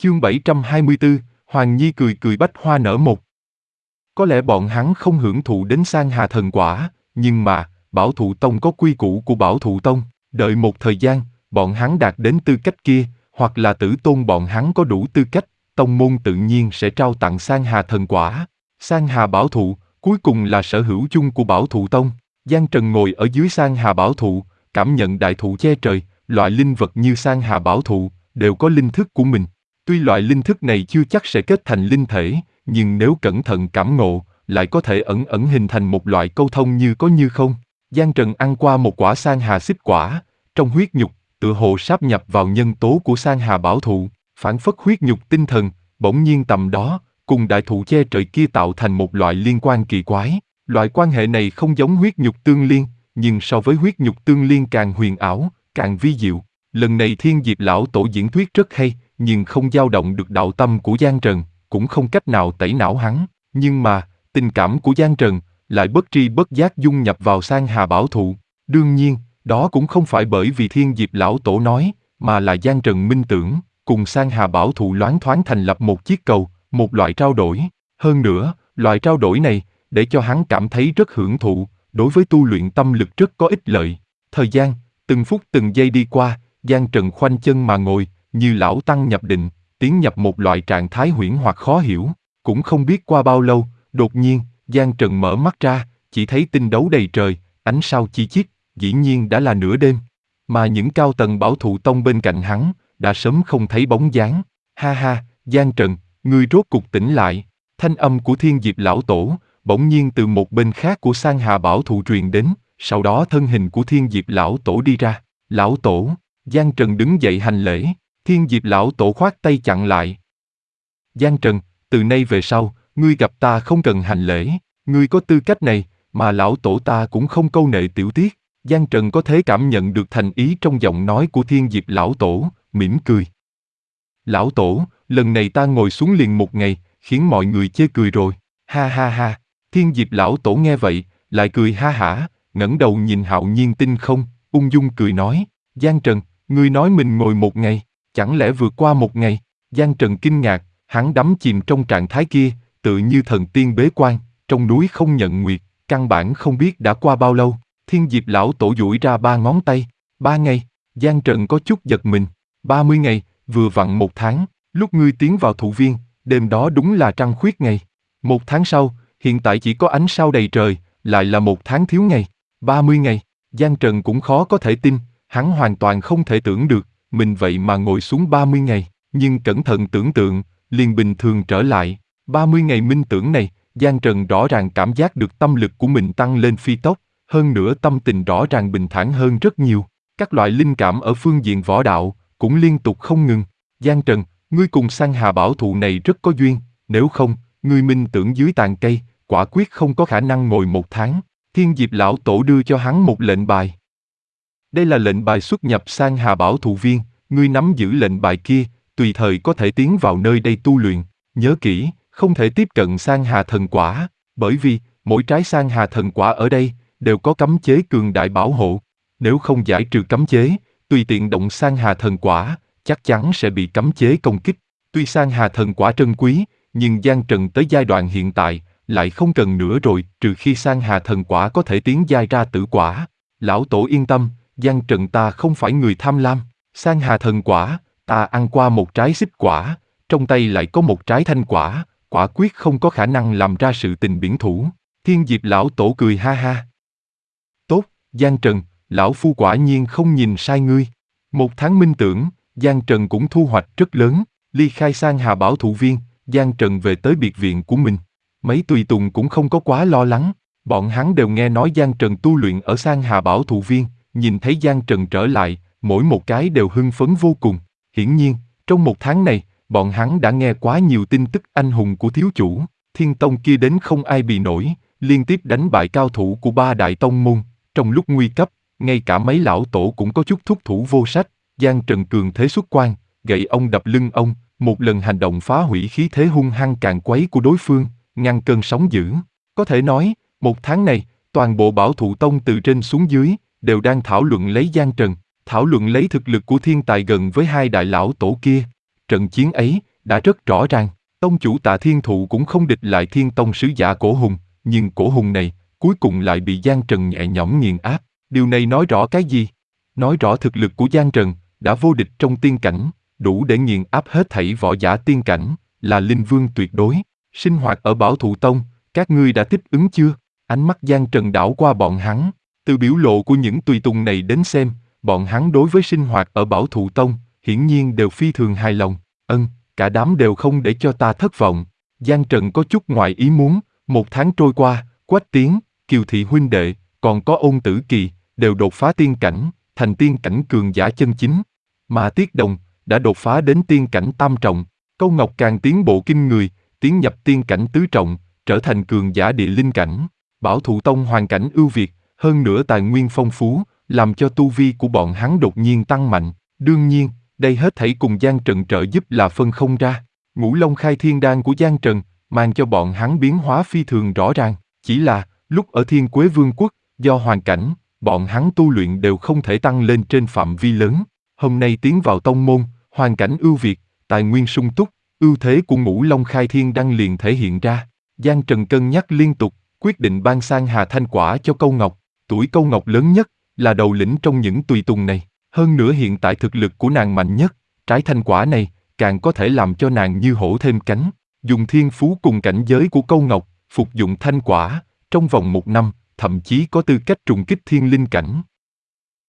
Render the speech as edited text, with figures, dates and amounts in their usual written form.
Chương 724, Hoàng Nhi cười cười bách hoa nở một. Có lẽ bọn hắn không hưởng thụ đến Sang Hà thần quả, nhưng mà, Bảo Thụ Tông có quy củ của Bảo Thụ Tông, đợi một thời gian, bọn hắn đạt đến tư cách kia, hoặc là tử tôn bọn hắn có đủ tư cách, tông môn tự nhiên sẽ trao tặng Sang Hà thần quả. Sang Hà Bảo Thụ, cuối cùng là sở hữu chung của Bảo Thụ Tông. Giang Trần ngồi ở dưới Sang Hà Bảo Thụ, cảm nhận đại thụ che trời, loại linh vật như Sang Hà Bảo Thụ, đều có linh thức của mình. Tuy loại linh thức này chưa chắc sẽ kết thành linh thể, nhưng nếu cẩn thận cảm ngộ, lại có thể ẩn ẩn hình thành một loại câu thông như có như không. Giang Trần ăn qua một quả Sang Hà xích quả, trong huyết nhục, tựa hồ sáp nhập vào nhân tố của Sang Hà Bảo Thụ, phản phất huyết nhục tinh thần, bỗng nhiên tầm đó, cùng đại thụ che trời kia tạo thành một loại liên quan kỳ quái. Loại quan hệ này không giống huyết nhục tương liên, nhưng so với huyết nhục tương liên càng huyền ảo, càng vi diệu. Lần này Thiên Diệp lão tổ diễn thuyết rất hay, nhưng không dao động được đạo tâm của Giang Trần, cũng không cách nào tẩy não hắn. Nhưng mà, tình cảm của Giang Trần lại bất tri bất giác dung nhập vào Sang Hà Bảo Thụ. Đương nhiên, đó cũng không phải bởi vì Thiên Diệp lão tổ nói, mà là Giang Trần minh tưởng, cùng Sang Hà Bảo Thụ loáng thoáng thành lập một chiếc cầu, một loại trao đổi. Hơn nữa, loại trao đổi này, để cho hắn cảm thấy rất hưởng thụ, đối với tu luyện tâm lực rất có ích lợi. Thời gian, từng phút từng giây đi qua, Giang Trần khoanh chân mà ngồi, như lão tăng nhập định, tiến nhập một loại trạng thái huyễn hoặc khó hiểu. Cũng không biết qua bao lâu, đột nhiên, Giang Trần mở mắt ra, chỉ thấy tinh đấu đầy trời, ánh sao chi chít, dĩ nhiên đã là nửa đêm. Mà những cao tầng Bảo Thụ Tông bên cạnh hắn, đã sớm không thấy bóng dáng. Ha ha, Giang Trần, ngươi rốt cục tỉnh lại. Thanh âm của Thiên Diệp lão tổ, bỗng nhiên từ một bên khác của Sang Hà Bảo Thụ truyền đến, sau đó thân hình của Thiên Diệp lão tổ đi ra. Lão tổ, Giang Trần đứng dậy hành lễ, Thiên Diệp lão tổ khoát tay chặn lại. Giang Trần, từ nay về sau, ngươi gặp ta không cần hành lễ, ngươi có tư cách này, mà lão tổ ta cũng không câu nệ tiểu tiết. Giang Trần có thể cảm nhận được thành ý trong giọng nói của Thiên Diệp lão tổ, mỉm cười. Lão tổ, lần này ta ngồi xuống liền một ngày, khiến mọi người chê cười rồi. Ha ha ha, Thiên Diệp lão tổ nghe vậy, lại cười ha hả, ngẩng đầu nhìn Hạo Nhiên tinh không, ung dung cười nói, Giang Trần, ngươi nói mình ngồi một ngày, chẳng lẽ vượt qua một ngày? Giang Trần kinh ngạc, hắn đắm chìm trong trạng thái kia, tự như thần tiên bế quan, trong núi không nhận nguyệt, căn bản không biết đã qua bao lâu. Thiên Diệp lão tổ duỗi ra 3 ngón tay, 3 ngày, Giang Trần có chút giật mình, 30 ngày, vừa vặn 1 tháng, lúc ngươi tiến vào thụ viên, đêm đó đúng là trăng khuyết ngày. 1 tháng sau, hiện tại chỉ có ánh sao đầy trời, lại là 1 tháng thiếu ngày, 30 ngày, Giang Trần cũng khó có thể tin, hắn hoàn toàn không thể tưởng được, mình vậy mà ngồi xuống 30 ngày, nhưng cẩn thận tưởng tượng, liền bình thường trở lại. 30 ngày minh tưởng này, Giang Trần rõ ràng cảm giác được tâm lực của mình tăng lên phi tốc, hơn nữa tâm tình rõ ràng bình thản hơn rất nhiều. Các loại linh cảm ở phương diện võ đạo cũng liên tục không ngừng. Giang Trần, ngươi cùng Sang Hà Bảo Thụ này rất có duyên, nếu không, ngươi minh tưởng dưới tàn cây, quả quyết không có khả năng ngồi 1 tháng. Thiên Diệp lão tổ đưa cho hắn một lệnh bài. Đây là lệnh bài xuất nhập Sang Hà Bảo Thụ viên, ngươi nắm giữ lệnh bài kia, tùy thời có thể tiến vào nơi đây tu luyện. Nhớ kỹ, không thể tiếp cận Sang Hà thần quả, bởi vì mỗi trái Sang Hà thần quả ở đây đều có cấm chế cường đại bảo hộ. Nếu không giải trừ cấm chế, tùy tiện động Sang Hà thần quả, chắc chắn sẽ bị cấm chế công kích. Tuy Sang Hà thần quả trân quý, nhưng Giang Trần tới giai đoạn hiện tại lại không cần nữa rồi, trừ khi Sang Hà thần quả có thể tiến giai ra tử quả. Lão tổ yên tâm, Giang Trần ta không phải người tham lam. Sang Hà thần quả, ta ăn qua 1 trái xích quả, trong tay lại có 1 trái thanh quả, quả quyết không có khả năng làm ra sự tình biển thủ. Thiên Diệp lão tổ cười ha ha. Tốt, Giang Trần, lão phu quả nhiên không nhìn sai ngươi. 1 tháng minh tưởng, Giang Trần cũng thu hoạch rất lớn, ly khai Sang Hà Bảo Thụ viên, Giang Trần về tới biệt viện của mình. Mấy tùy tùng cũng không có quá lo lắng, bọn hắn đều nghe nói Giang Trần tu luyện ở Sang Hà Bảo Thụ viên, nhìn thấy Giang Trần trở lại, mỗi một cái đều hưng phấn vô cùng. Hiển nhiên, trong 1 tháng này, bọn hắn đã nghe quá nhiều tin tức anh hùng của thiếu chủ, Thiên Tông kia đến không ai bì nổi, liên tiếp đánh bại cao thủ của 3 đại tông môn. Trong lúc nguy cấp, ngay cả mấy lão tổ cũng có chút thúc thủ vô sách. Giang Trần cường thế xuất quan, gậy ông đập lưng ông, một lần hành động phá hủy khí thế hung hăng càn quấy của đối phương, ngăn cơn sóng dữ. Có thể nói, 1 tháng này, toàn bộ Bảo Thụ Tông từ trên xuống dưới đều đang thảo luận lấy Giang Trần, thảo luận lấy thực lực của thiên tài gần với 2 đại lão tổ kia. Trận chiến ấy, đã rất rõ ràng. Tông chủ Tạ Thiên Thụ cũng không địch lại Thiên Tông sứ giả Cổ Hùng, nhưng Cổ Hùng này, cuối cùng lại bị Giang Trần nhẹ nhõm nghiền áp. Điều này nói rõ cái gì? Nói rõ thực lực của Giang Trần, đã vô địch trong tiên cảnh, đủ để nghiền áp hết thảy võ giả tiên cảnh, là linh vương tuyệt đối. Sinh hoạt ở Bảo Thụ Tông, các ngươi đã thích ứng chưa? Ánh mắt Giang Trần đảo qua bọn hắn, từ biểu lộ của những tùy tùng này đến xem, bọn hắn đối với sinh hoạt ở Bảo Thụ Tông, hiển nhiên đều phi thường hài lòng. Cả đám đều không để cho ta thất vọng. Giang Trần có chút ngoài ý muốn, 1 tháng trôi qua, Quách Tiến, Kiều Thị huynh đệ, còn có Ôn Tử Kỳ, đều đột phá tiên cảnh, thành tiên cảnh cường giả chân chính. Mà Tiết Đồng, đã đột phá đến tiên cảnh tam trọng, Câu Ngọc càng tiến bộ kinh người, tiến nhập tiên cảnh tứ trọng, trở thành cường giả địa linh cảnh. Bảo Thụ Tông hoàn cảnh ưu việt, hơn nữa tài nguyên phong phú, làm cho tu vi của bọn hắn đột nhiên tăng mạnh. Đương nhiên, đây hết thảy cùng Giang Trần trợ giúp là phân không ra. Ngũ Long Khai Thiên Đan của Giang Trần, mang cho bọn hắn biến hóa phi thường rõ ràng. Chỉ là, lúc ở Thiên Quế Vương quốc, do hoàn cảnh, bọn hắn tu luyện đều không thể tăng lên trên phạm vi lớn. Hôm nay tiến vào tông môn, hoàn cảnh ưu việt, tài nguyên sung túc, ưu thế của Ngũ Long Khai Thiên Đan liền thể hiện ra. Giang Trần cân nhắc liên tục, quyết định ban sang Hà Thanh Quả cho Câu Ngọc. Tuổi Câu Ngọc lớn nhất, là đầu lĩnh trong những tùy tùng này. Hơn nữa hiện tại thực lực của nàng mạnh nhất, trái thanh quả này, càng có thể làm cho nàng như hổ thêm cánh. Dùng thiên phú cùng cảnh giới của Câu Ngọc, phục dụng thanh quả, trong vòng 1 năm, thậm chí có tư cách trùng kích thiên linh cảnh.